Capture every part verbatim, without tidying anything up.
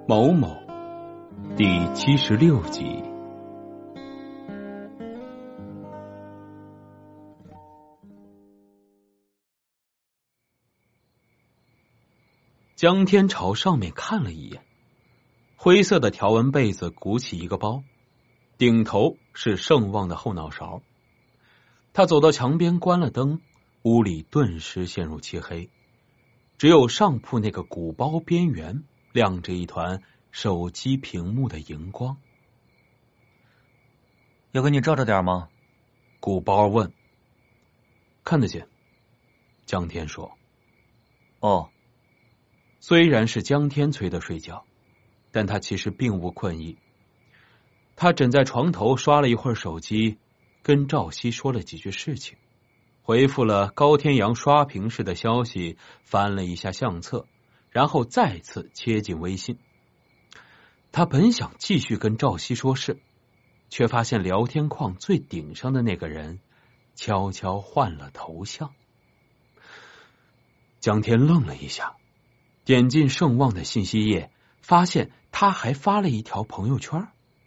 某某第七十六集。江天朝上面看了一眼，灰色的条纹被子鼓起一个包，顶头是盛旺的后脑勺。他走到墙边关了灯，屋里顿时陷入漆黑，只有上铺那个鼓包边缘亮着一团手机屏幕的荧光。 要给你照着点吗？ 鼓包问。看得见，江天说。 哦。 虽然是江天催的睡觉，但他其实并无困意。他枕在床头刷了一会儿手机，跟赵熙说了几句事情，回复了高天阳刷屏式的消息，翻了一下相册，然后再次切进微信。他本想继续跟赵熙说事，却发现聊天框最顶上的那个人悄悄换了头像。江天愣了一下，点进盛旺的信息页，发现他还发了一条朋友圈。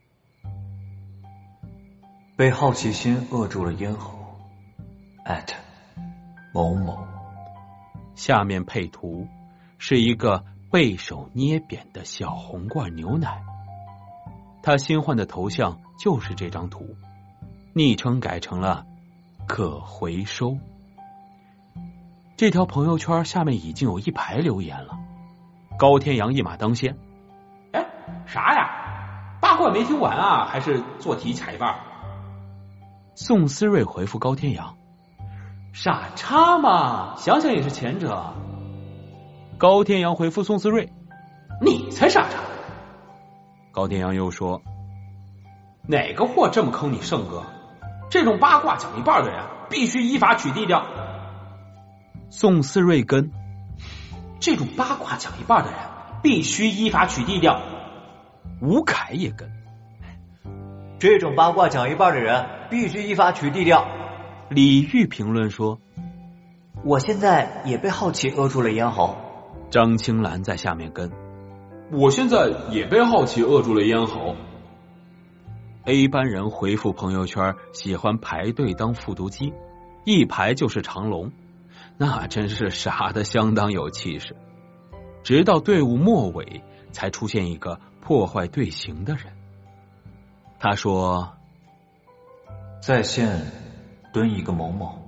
被好奇心扼住了咽喉，艾特某某。 下面配图是一个背手捏扁的小红罐牛奶，他新换的头像就是这张图，昵称改成了可回收。这条朋友圈下面已经有一排留言了。高天阳一马当先，哎，啥呀？八卦没听完啊？还是做题卡一半？宋思睿回复高天阳，傻叉嘛，想想也是前者。高天阳回复宋思睿，你才傻叉。高天阳又说，哪个货这么坑你盛哥？这种八卦讲一半的人必须依法取缔掉。宋思睿跟，这种八卦讲一半的人必须依法取缔掉。吴凯也跟， 这种八卦讲一半的人必须依法取缔掉。 李玉评论说， 我现在也被好奇扼住了咽喉。 张青兰在下面跟， 我现在也被好奇扼住了咽喉。 A 班人回复朋友圈喜欢排队当复读机，一排就是长龙，那真是傻的相当有气势。直到队伍末尾才出现一个破坏队形的人。他说， 在线蹲一个某某。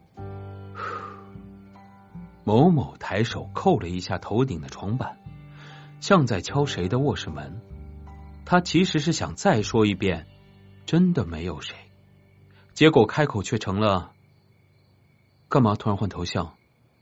某某抬手扣了一下头顶的床板，像在敲谁的卧室门。他其实是想再说一遍，真的没有谁，结果开口却成了，干嘛突然换头像？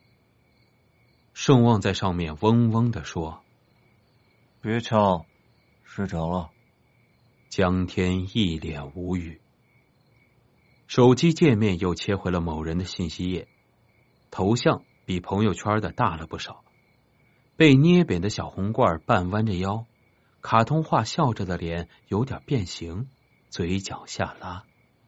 盛旺在上面嗡嗡的说， 别敲，睡着了。 江天一脸无语，手机界面又切回了某人的信息页，头像比朋友圈的大了不少，被捏扁的小红罐半弯着腰，卡通画笑着的脸有点变形，嘴角下拉。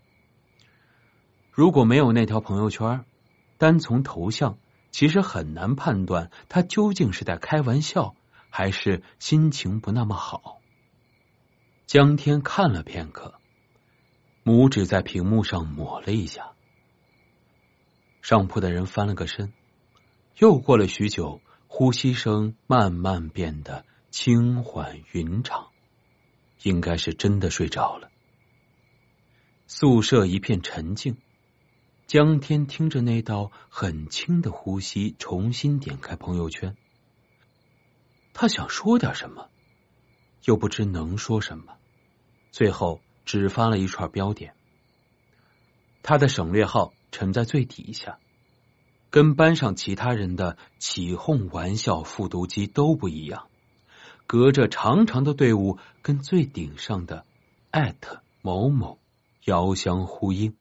如果没有那条朋友圈，单从头像其实很难判断他究竟是在开玩笑，还是心情不那么好。江天看了片刻，拇指在屏幕上抹了一下。上铺的人翻了个身，又过了许久，呼吸声慢慢变得轻缓匀长，应该是真的睡着了。宿舍一片沉静，江天听着那道很轻的呼吸，重新点开朋友圈。他想说点什么，又不知能说什么，最后只发了一串标点。他的省略号沉在最底下，跟班上其他人的起哄玩笑复读机都不一样，隔着长长的队伍跟最顶上的艾特某某遥相呼应。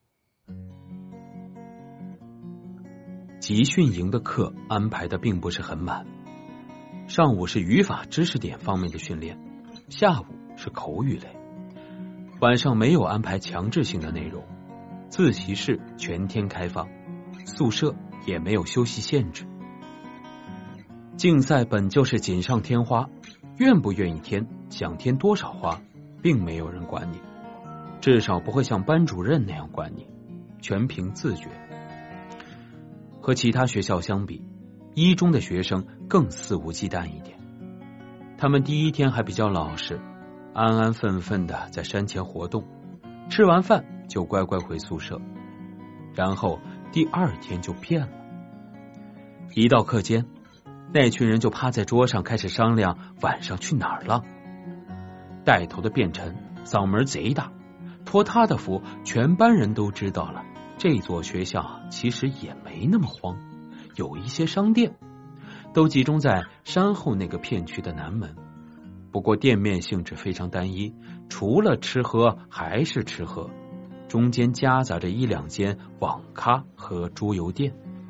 集训营的课安排的并不是很满，上午是语法知识点方面的训练，下午是口语类，晚上没有安排强制性的内容，自习室全天开放，宿舍也没有休息限制。竞赛本就是锦上添花， 愿不愿意添，想添多少花，并没有人管你，至少不会像班主任那样管你，全凭自觉。和其他学校相比，一中的学生更肆无忌惮一点。他们第一天还比较老实，安安分分的在山前活动，吃完饭就乖乖回宿舍。然后第二天就变了，一到课间，那群人就趴在桌上开始商量晚上去哪儿浪。带头的卞晨嗓门贼大，托他的福，全班人都知道了，这座学校其实也没那么荒，有一些商店都集中在山后那个片区的南门，不过店面性质非常单一，除了吃喝还是吃喝，中间夹杂着一两间网咖和桌游店。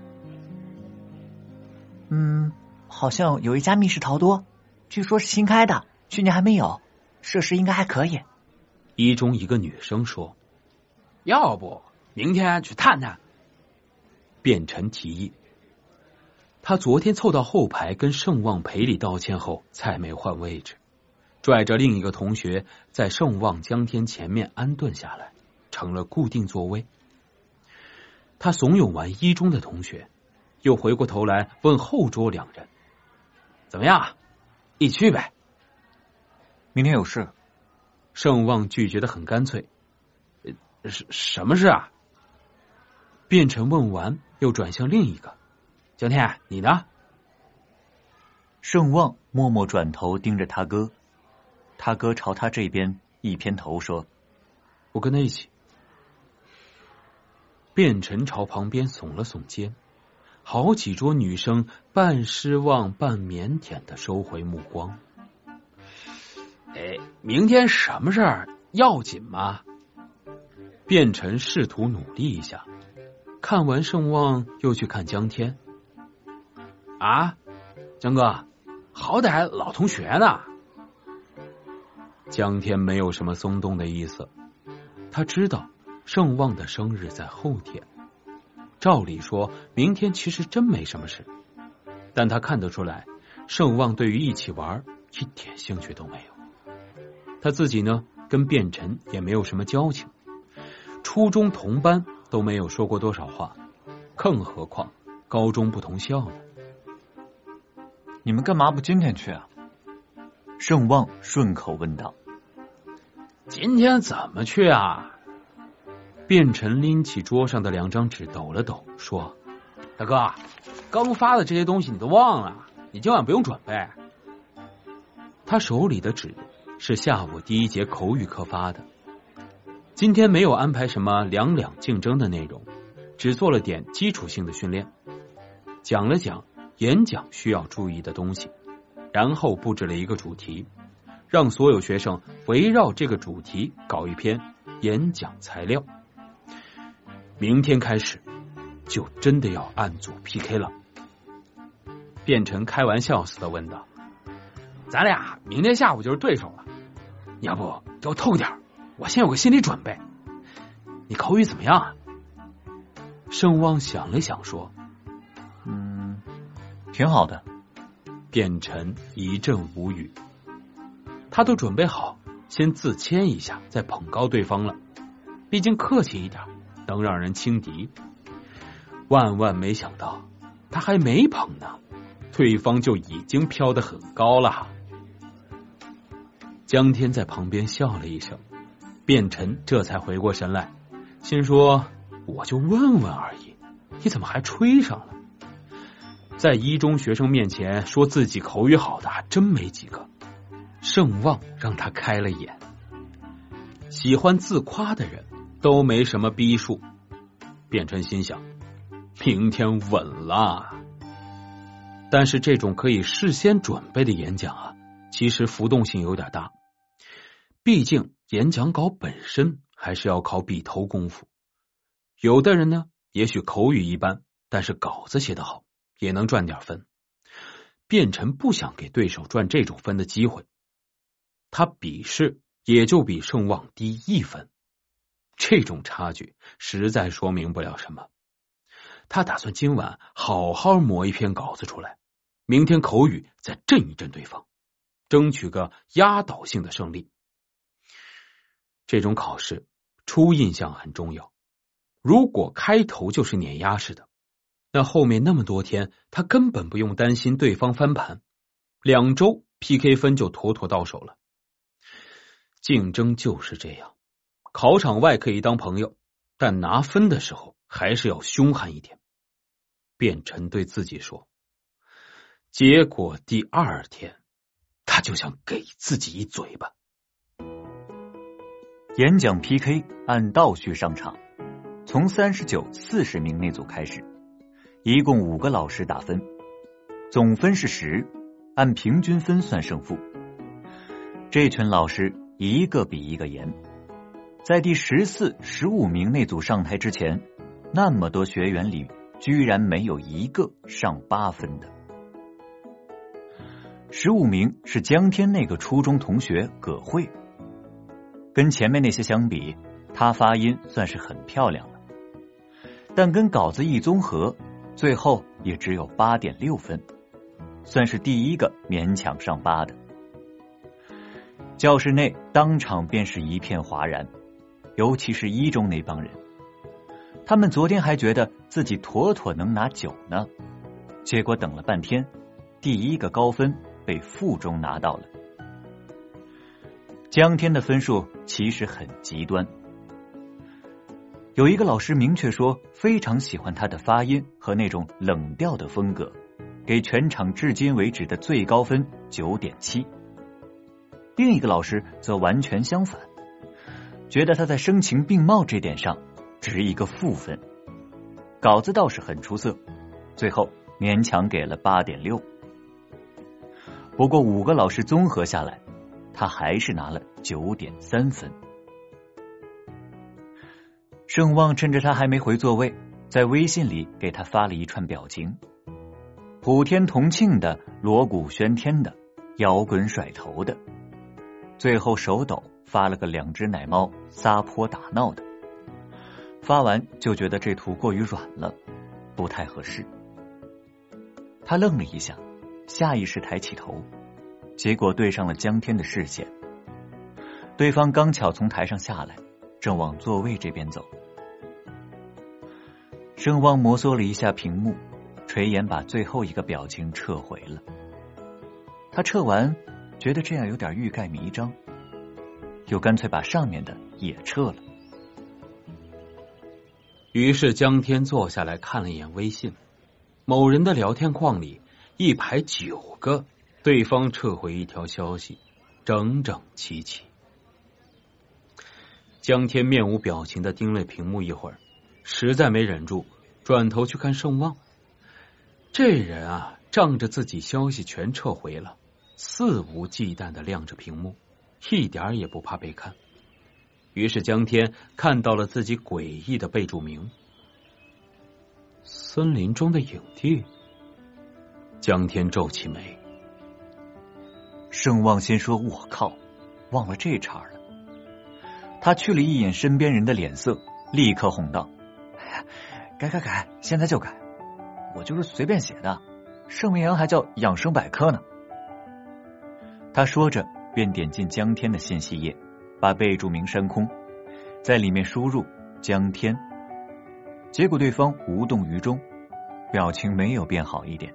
嗯，好像有一家密室逃脱，据说是新开的，去年还没有，设施应该还可以。 一中一个女生说：“ 要不明天去探探？” 卞晨提议。他昨天凑到后排跟盛旺赔礼道歉后，才没换位置，拽着另一个同学在盛旺江天前面安顿下来，成了固定座位。他怂恿完一中的同学，又回过头来问后桌两人：“怎么样？一起去呗？” 明天有事。 盛旺拒绝得很干脆。 “什什么事啊？” 卞晨问完，又转向另一个：“ 江天，你呢？” 盛旺默默转头盯着他哥，他哥朝他这边一偏头说：“ 我跟他一起。”卞晨朝旁边耸了耸肩，好几桌女生半失望半腼腆的收回目光。 哎，明天什么事儿？要紧吗？ 卞晨试图努力一下，看完盛旺又去看江天。 啊，江哥，好歹老同学呢。 江天没有什么松动的意思，他知道盛旺的生日在后天，照理说明天其实真没什么事，但他看得出来，盛旺对于一起玩一点兴趣都没有。他自己呢，跟卞晨也没有什么交情，初中同班都没有说过多少话，更何况高中不同校呢？ 你们干嘛不今天去啊？盛旺顺口问道。 今天怎么去啊？ 卞晨拎起桌上的两张纸抖了抖，说：“ 大哥，高中发的这些东西你都忘了，你今晚不用准备。” 他手里的纸是下午第一节口语课发的，今天没有安排什么两两竞争的内容，只做了点基础性的训练，讲了讲演讲需要注意的东西，然后布置了一个主题，让所有学生围绕这个主题搞一篇演讲材料。明天开始就真的要按组 P K 了。卞晨开玩笑似的问道：“ 咱俩明天下午就是对手了，你要不给我透点，我先有个心理准备。你口语怎么样啊？” 盛旺想了想说：“ 嗯，挺好的。” 卞晨一阵无语，他都准备好先自谦一下，再捧高对方了，毕竟客气一点能让人轻敌。万万没想到，他还没捧呢，对方就已经飘得很高了。江天在旁边笑了一声，卞晨这才回过神来，心说：“我就问问而已，你怎么还吹上了？”在一中学生面前说自己口语好的还真没几个，盛旺让他开了眼。喜欢自夸的人都没什么逼数，卞晨心想，明天稳了。但是这种可以事先准备的演讲啊，其实浮动性有点大，毕竟演讲稿本身还是要靠笔头功夫。有的人呢，也许口语一般，但是稿子写得好，也能赚点分。卞晨不想给对手赚这种分的机会，他笔试也就比盛旺低一分，这种差距实在说明不了什么。他打算今晚好好磨一篇稿子出来，明天口语再震一震对方。 争取个压倒性的胜利。这种考试初印象很重要，如果开头就是碾压式的，那后面那么多天他根本不用担心对方翻盘，两周 P K 分就妥妥到手了。竞争就是这样，考场外可以当朋友，但拿分的时候还是要凶悍一点。卞晨对自己说，结果第二天他就想给自己一嘴巴。 演讲 P K 按倒序上场，从三十九、四十名那组开始，一共五个老师打分，总分是十，按平均分算胜负。这群老师一个比一个严，在第十四、十五名那组上台之前，那么多学员里居然没有一个上八分的。十五名是江天那个初中同学葛慧，跟前面那些相比，他发音算是很漂亮了，但跟稿子一综合，最后也只有 八点六分，算是第一个勉强上八的。教室内当场便是一片哗然，尤其是一中那帮人，他们昨天还觉得自己妥妥能拿九呢，结果等了半天，第一个高分被附中拿到了。江天的分数其实很极端，有一个老师明确说非常喜欢他的发音和那种冷调的风格，给全场至今为止的最高分 九点七。 另一个老师则完全相反，觉得他在声情并茂这点上值一个负分，稿子倒是很出色，最后勉强给了 八点六。 不过五个老师综合下来，他还是拿了 九点三分。盛旺趁着他还没回座位，在微信里给他发了一串表情，普天同庆的，锣鼓喧天的，摇滚甩头的，最后手抖发了个两只奶猫撒泼打闹的。发完就觉得这图过于软了，不太合适。他愣了一下，下意识抬起头，结果对上了江天的视线。对方刚巧从台上下来，正往座位这边走。盛旺摩挲了一下屏幕，垂眼把最后一个表情撤回了。他撤完觉得这样有点欲盖弥彰，又干脆把上面的也撤了。 于是江天坐下来看了一眼微信，某人的聊天框里一排九个对方撤回一条消息，整整齐齐。江天面无表情的盯了屏幕一会儿，实在没忍住，转头去看盛旺。这人啊，仗着自己消息全撤回了，肆无忌惮的亮着屏幕，一点也不怕被看。于是江天看到了自己诡异的备注名：森林中的影帝。江天皱起眉。 盛旺先说我靠，忘了这茬了。他去了一眼身边人的脸色，立刻哄道：改改改，现在就改，我就是随便写的，盛明阳还叫养生百科呢。他说着便点进江天的信息页，把备注名删空，在里面输入江天，结果对方无动于衷，表情没有变好一点。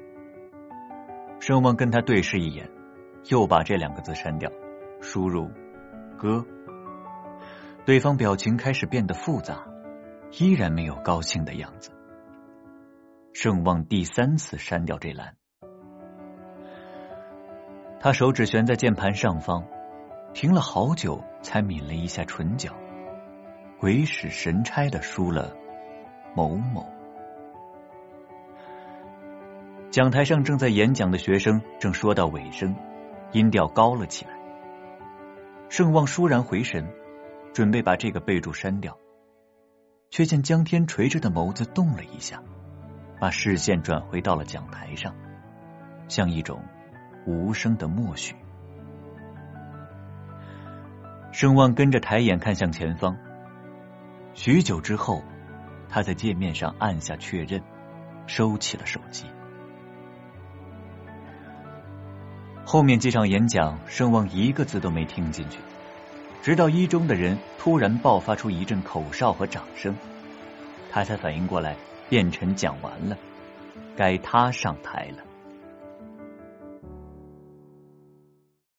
盛旺跟他对视一眼，又把这两个字删掉，输入哥。对方表情开始变得复杂，依然没有高兴的样子。盛旺第三次删掉这栏，他手指悬在键盘上方，停了好久才抿了一下唇角，鬼使神差的输了某某。讲台上正在演讲的学生正说到尾声，音调高了起来。盛旺倏然回神，准备把这个备注删掉，却见江天垂着的眸子动了一下，把视线转回到了讲台上，像一种无声的默许。盛旺跟着抬眼看向前方，许久之后，他在界面上按下确认，收起了手机。 后面几场演讲，声望一个字都没听进去，直到一中的人突然爆发出一阵口哨和掌声，他才反应过来，卞晨讲完了，该他上台了。